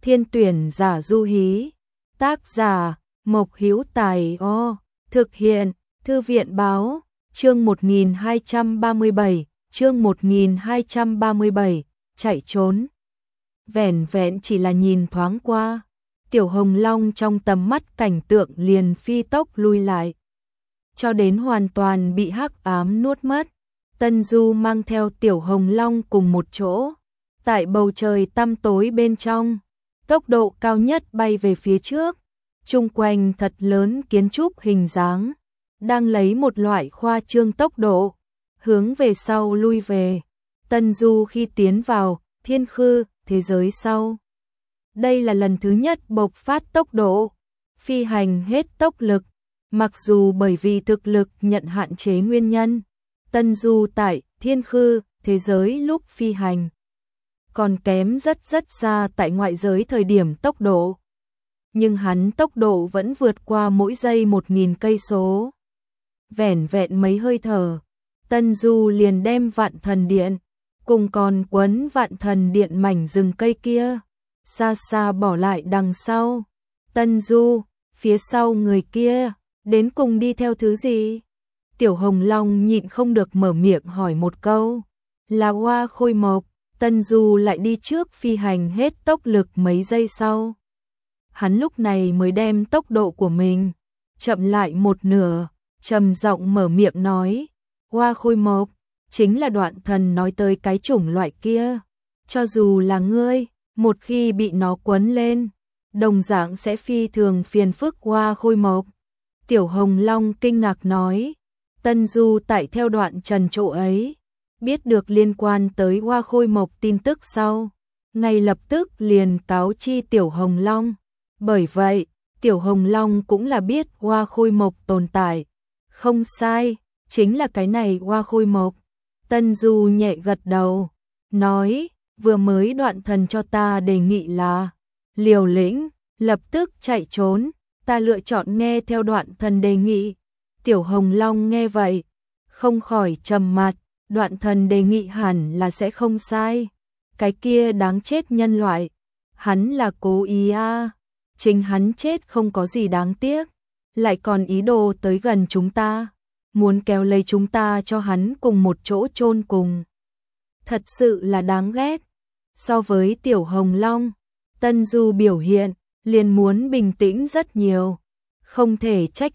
Thiên tuyển giả du hí. Tác giả Mộc Hữu Tài. Thực hiện Thư viện báo. Chương 1237, chương 1237, chạy trốn. Vẻn vẹn chỉ là nhìn thoáng qua, Tiểu Hồng Long trong tầm mắt cảnh tượng liền phi tốc lui lại, cho đến hoàn toàn bị hắc ám nuốt mất. Tân Du mang theo Tiểu Hồng Long cùng một chỗ, tại bầu trời tăm tối bên trong, tốc độ cao nhất bay về phía trước, chung quanh thật lớn kiến trúc hình dáng, đang lấy một loại khoa trương tốc độ, hướng về sau lui về. Tân Du khi tiến vào thiên khư thế giới sau, đây là lần thứ nhất bộc phát tốc độ, phi hành hết tốc lực, mặc dù bởi vì thực lực nhận hạn chế nguyên nhân, Tân Du tại thiên khư thế giới lúc phi hành còn kém rất xa tại ngoại giới thời điểm tốc độ. Nhưng hắn tốc độ vẫn vượt qua mỗi giây 1000 cây số. Vẻn vẹn mấy hơi thở, Tân Du liền đem Vạn Thần Điện cùng còn quấn Vạn Thần Điện mảnh rừng cây kia xa xa bỏ lại đằng sau. Tân Du, phía sau người kia đến cùng đi theo thứ gì? Tiểu Hồng Long nhịn không được mở miệng hỏi một câu. Là Hoa Khôi Mộc. Tân Du lại đi trước phi hành hết tốc lực mấy giây sau. Hắn lúc này mới đem tốc độ của mình chậm lại một nửa, trầm giọng mở miệng nói, Hoa Khôi Mộc chính là Đoạn Thần nói tới cái chủng loại kia, cho dù là ngươi, một khi bị nó quấn lên, đồng dạng sẽ phi thường phiền phức Hoa Khôi Mộc. Tiểu Hồng Long kinh ngạc nói, Tân Du tại theo Đoạn Trần chỗ ấy, biết được liên quan tới Hoa Khôi Mộc tin tức sau, ngay lập tức liền cáo chi Tiểu Hồng Long. Bởi vậy, Tiểu Hồng Long cũng là biết Hoa Khôi Mộc tồn tại. Không sai, chính là cái này Hoa Khôi Mộc. Tân Du nhẹ gật đầu, nói, vừa mới Đoạn Thần cho ta đề nghị là liều lĩnh, lập tức chạy trốn, ta lựa chọn nghe theo Đoạn Thần đề nghị. Tiểu Hồng Long nghe vậy, không khỏi trầm mặt, Đoạn Thần đề nghị hẳn là sẽ không sai. Cái kia đáng chết nhân loại, hắn là cố ý à, chính hắn chết không có gì đáng tiếc, lại còn ý đồ tới gần chúng ta, muốn kéo lấy chúng ta cho hắn cùng một chỗ chôn cùng. Thật sự là đáng ghét. So với Tiểu Hồng Long, Tân Du biểu hiện liền muốn bình tĩnh rất nhiều. Không thể trách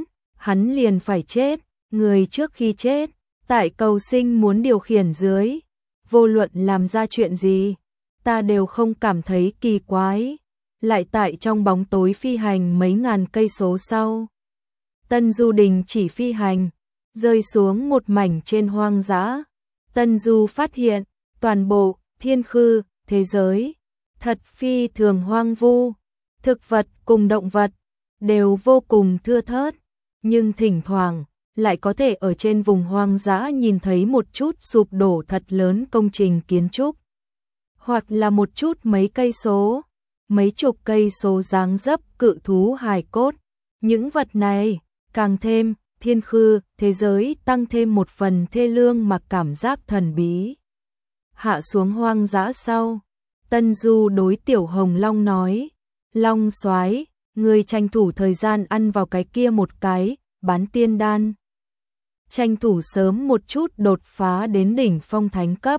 hắn liền phải chết, người trước khi chết, tại cầu sinh muốn điều khiển dưới, vô luận làm ra chuyện gì, ta đều không cảm thấy kỳ quái. Lại tại trong bóng tối phi hành mấy ngàn cây số sau, Tân Du đình chỉ phi hành, rơi xuống một mảnh trên hoang dã. Tân Du phát hiện, toàn bộ thiên khư thế giới thật phi thường hoang vu, thực vật cùng động vật đều vô cùng thưa thớt, nhưng thỉnh thoảng lại có thể ở trên vùng hoang dã nhìn thấy một chút sụp đổ thật lớn công trình kiến trúc, hoặc là một chút mấy cây số, mấy chục cây số dáng dấp cự thú hài cốt. Những vật này càng thêm thiên khư thế giới tăng thêm một phần thê lương mà cảm giác thần bí. Hạ xuống hoang dã sau, Tân Du đối Tiểu Hồng Long nói, Long soái, ngươi tranh thủ thời gian ăn vào cái kia một cái bán tiên đan, tranh thủ sớm một chút đột phá đến đỉnh phong thánh cấp.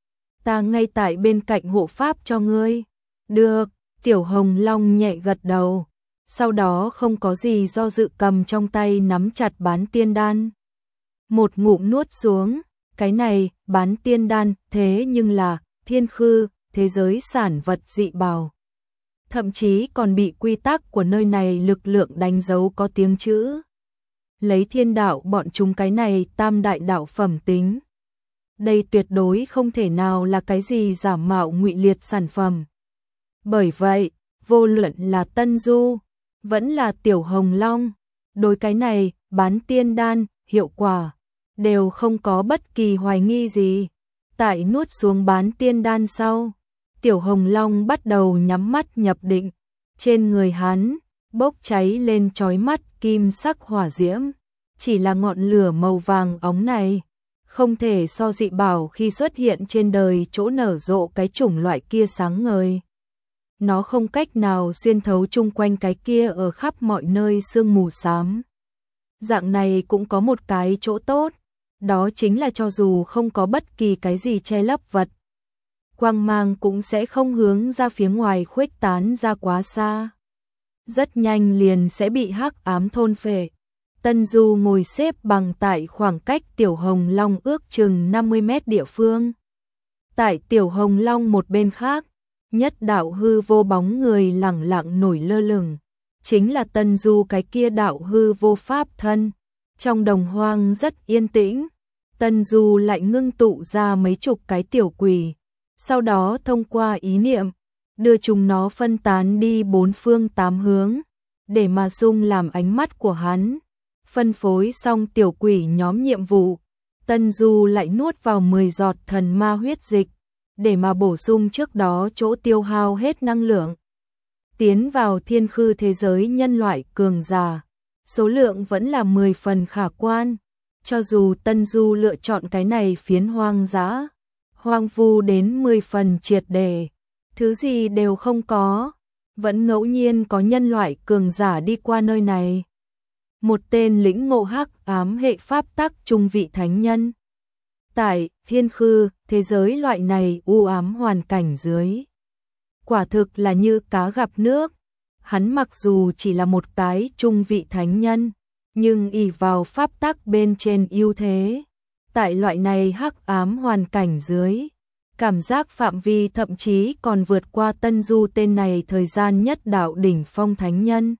Ta ngay tại bên cạnh hộ pháp cho ngươi. Được. Tiểu Hồng Long nhẹ gật đầu, sau đó không có gì do dự cầm trong tay nắm chặt bán tiên đan. Một ngụm nuốt xuống, cái này bán tiên đan thế nhưng là thiên khư, thế giới sản vật dị bảo. Thậm chí còn bị quy tắc của nơi này lực lượng đánh dấu có tiếng chữ. Lấy thiên đạo bọn chúng cái này tam đại đạo phẩm tính. Đây tuyệt đối không thể nào là cái gì giả mạo ngụy liệt sản phẩm. Bởi vậy, vô luận là Tân Du, vẫn là Tiểu Hồng Long, đối cái này bán tiên đan, hiệu quả, đều không có bất kỳ hoài nghi gì. Tại nuốt xuống bán tiên đan sau, Tiểu Hồng Long bắt đầu nhắm mắt nhập định, trên người hắn bốc cháy lên chói mắt kim sắc hỏa diễm, chỉ là ngọn lửa màu vàng óng này, không thể so dị bảo khi xuất hiện trên đời chỗ nở rộ cái chủng loại kia sáng ngời. nó không cách nào xuyên thấu chung quanh cái kia ở khắp mọi nơi sương mù xám. Dạng này cũng có một cái chỗ tốt, đó chính là cho dù không có bất kỳ cái gì che lấp vật, quang mang cũng sẽ không hướng ra phía ngoài khuếch tán ra quá xa. Rất nhanh liền sẽ bị hắc ám thôn phệ. Tân Du ngồi xếp bằng tại khoảng cách Tiểu Hồng Long ước chừng 50 mét địa phương. Tại Tiểu Hồng Long một bên khác, nhất đạo hư vô bóng người lẳng lặng nổi lơ lửng, chính là Tân Du cái kia đạo hư vô pháp thân. Trong đồng hoang rất yên tĩnh, Tân Du lại ngưng tụ ra mấy chục cái tiểu quỷ, sau đó thông qua ý niệm, đưa chúng nó phân tán đi bốn phương tám hướng, để mà dung làm ánh mắt của hắn. Phân phối xong tiểu quỷ nhóm nhiệm vụ, Tân Du lại nuốt vào 10 giọt thần ma huyết dịch, để mà bổ sung trước đó chỗ tiêu hao hết năng lượng. Tiến vào thiên khư thế giới nhân loại cường giả, số lượng vẫn là 10 phần khả quan. Cho dù Tân Du lựa chọn cái này phiến hoang dã, hoang vu đến 10 phần triệt để, thứ gì đều không có, vẫn ngẫu nhiên có nhân loại cường giả đi qua nơi này. Một tên lĩnh ngộ hắc ám hệ pháp tắc trung vị thánh nhân. Tại thiên khư, thế giới loại này u ám hoàn cảnh dưới, quả thực là như cá gặp nước. Hắn mặc dù chỉ là một cái trung vị thánh nhân, nhưng ỷ vào pháp tắc bên trên ưu thế. Tại loại này hắc ám hoàn cảnh dưới, cảm giác phạm vi thậm chí còn vượt qua Tân Du tên này thời gian nhất đạo đỉnh phong thánh nhân.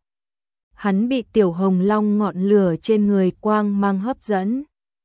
Hắn bị Tiểu Hồng Long ngọn lửa trên người quang mang hấp dẫn,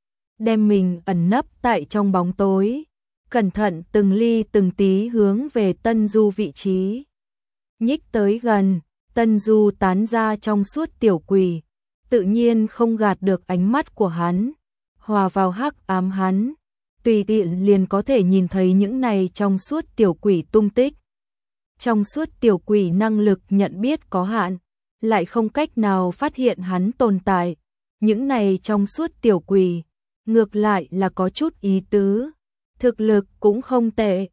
đem mình ẩn nấp tại trong bóng tối, cẩn thận từng ly từng tí hướng về Tân Du vị trí. Nhích tới gần, Tân Du tán ra trong suốt tiểu quỷ, tự nhiên không gạt được ánh mắt của hắn, hòa vào hắc ám hắn, tùy tiện liền có thể nhìn thấy những này trong suốt tiểu quỷ tung tích. Trong suốt tiểu quỷ năng lực nhận biết có hạn, lại không cách nào phát hiện hắn tồn tại. Những này trong suốt tiểu quỷ, ngược lại là có chút ý tứ, thực lực cũng không tệ,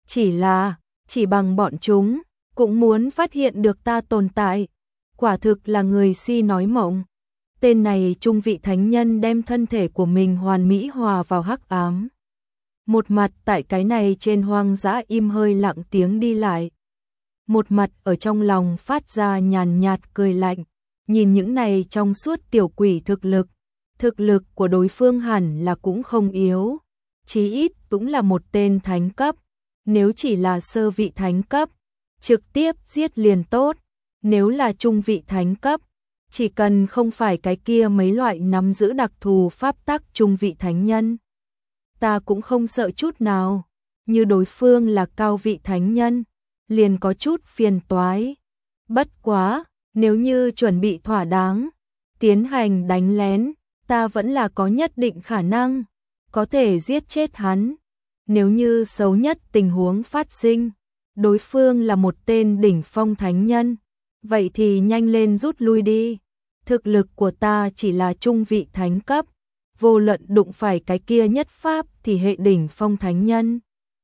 chỉ bằng bọn chúng, cũng muốn phát hiện được ta tồn tại, quả thực là người si nói mộng. Tên này trung vị thánh nhân đem thân thể của mình hoàn mỹ hòa vào hắc ám. Một mặt tại cái này trên hoang dã im hơi lặng tiếng đi lại, một mặt ở trong lòng phát ra nhàn nhạt cười lạnh, nhìn những này trong suốt tiểu quỷ thực lực của đối phương hẳn là cũng không yếu, chí ít cũng là một tên thánh cấp, nếu chỉ là sơ vị thánh cấp, trực tiếp giết liền tốt, nếu là trung vị thánh cấp, chỉ cần không phải cái kia mấy loại nắm giữ đặc thù pháp tắc trung vị thánh nhân, ta cũng không sợ chút nào, như đối phương là cao vị thánh nhân, liền có chút phiền toái. Bất quá, nếu như chuẩn bị thỏa đáng, tiến hành đánh lén, ta vẫn là có nhất định khả năng, có thể giết chết hắn. Nếu như xấu nhất tình huống phát sinh, đối phương là một tên đỉnh phong thánh nhân, vậy thì nhanh lên rút lui đi. Thực lực của ta chỉ là trung vị thánh cấp, vô luận đụng phải cái kia nhất pháp thì hệ đỉnh phong thánh nhân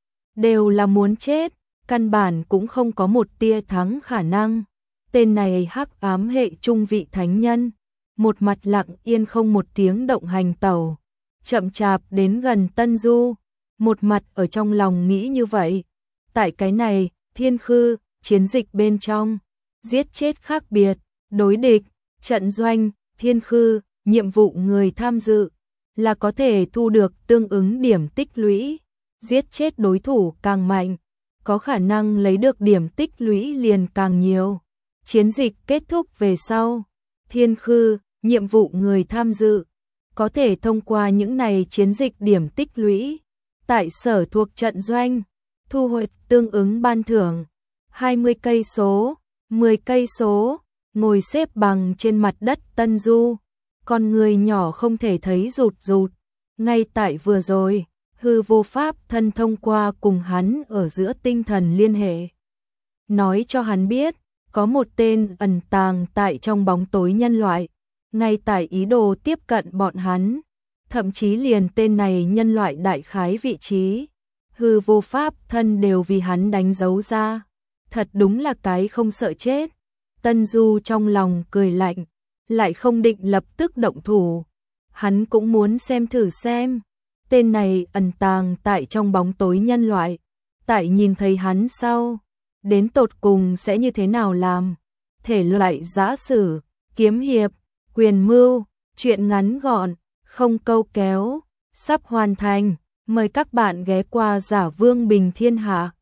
đều là muốn chết, căn bản cũng không có một tia thắng khả năng. Tên này hắc ám hệ trung vị thánh nhân, một mặt lặng yên không một tiếng động hành tẩu, chậm chạp đến gần Tân Du, một mặt ở trong lòng nghĩ như vậy. Tại cái này, thiên khư, chiến dịch bên trong, giết chết khác biệt, đối địch, trận doanh, thiên khư, nhiệm vụ người tham dự, là có thể thu được tương ứng điểm tích lũy, giết chết đối thủ càng mạnh, có khả năng lấy được điểm tích lũy liền càng nhiều. Chiến dịch kết thúc về sau, thiên khư, nhiệm vụ người tham dự, có thể thông qua những này chiến dịch điểm tích lũy, tại sở thuộc trận doanh, thu hoạch tương ứng ban thưởng, 20 cây số, 10 cây số, ngồi xếp bằng trên mặt đất Tân Du, con người nhỏ không thể thấy rụt rụt, ngay tại vừa rồi, hư vô pháp thân thông qua cùng hắn ở giữa tinh thần liên hệ, nói cho hắn biết, có một tên ẩn tàng tại trong bóng tối nhân loại, ngay tại ý đồ tiếp cận bọn hắn, thậm chí liền tên này nhân loại đại khái vị trí, hư vô pháp thân đều vì hắn đánh dấu ra. thật đúng là cái không sợ chết. Tân Du trong lòng cười lạnh, lại không định lập tức động thủ. Hắn cũng muốn xem thử xem, tên này ẩn tàng tại trong bóng tối nhân loại, tại nhìn thấy hắn sau, đến tột cùng sẽ như thế nào làm. Thể loại giã sử, kiếm hiệp, quyền mưu, truyện ngắn gọn, không câu kéo, sắp hoàn thành. Mời các bạn ghé qua Giả Vương Bình Thiên Hạ.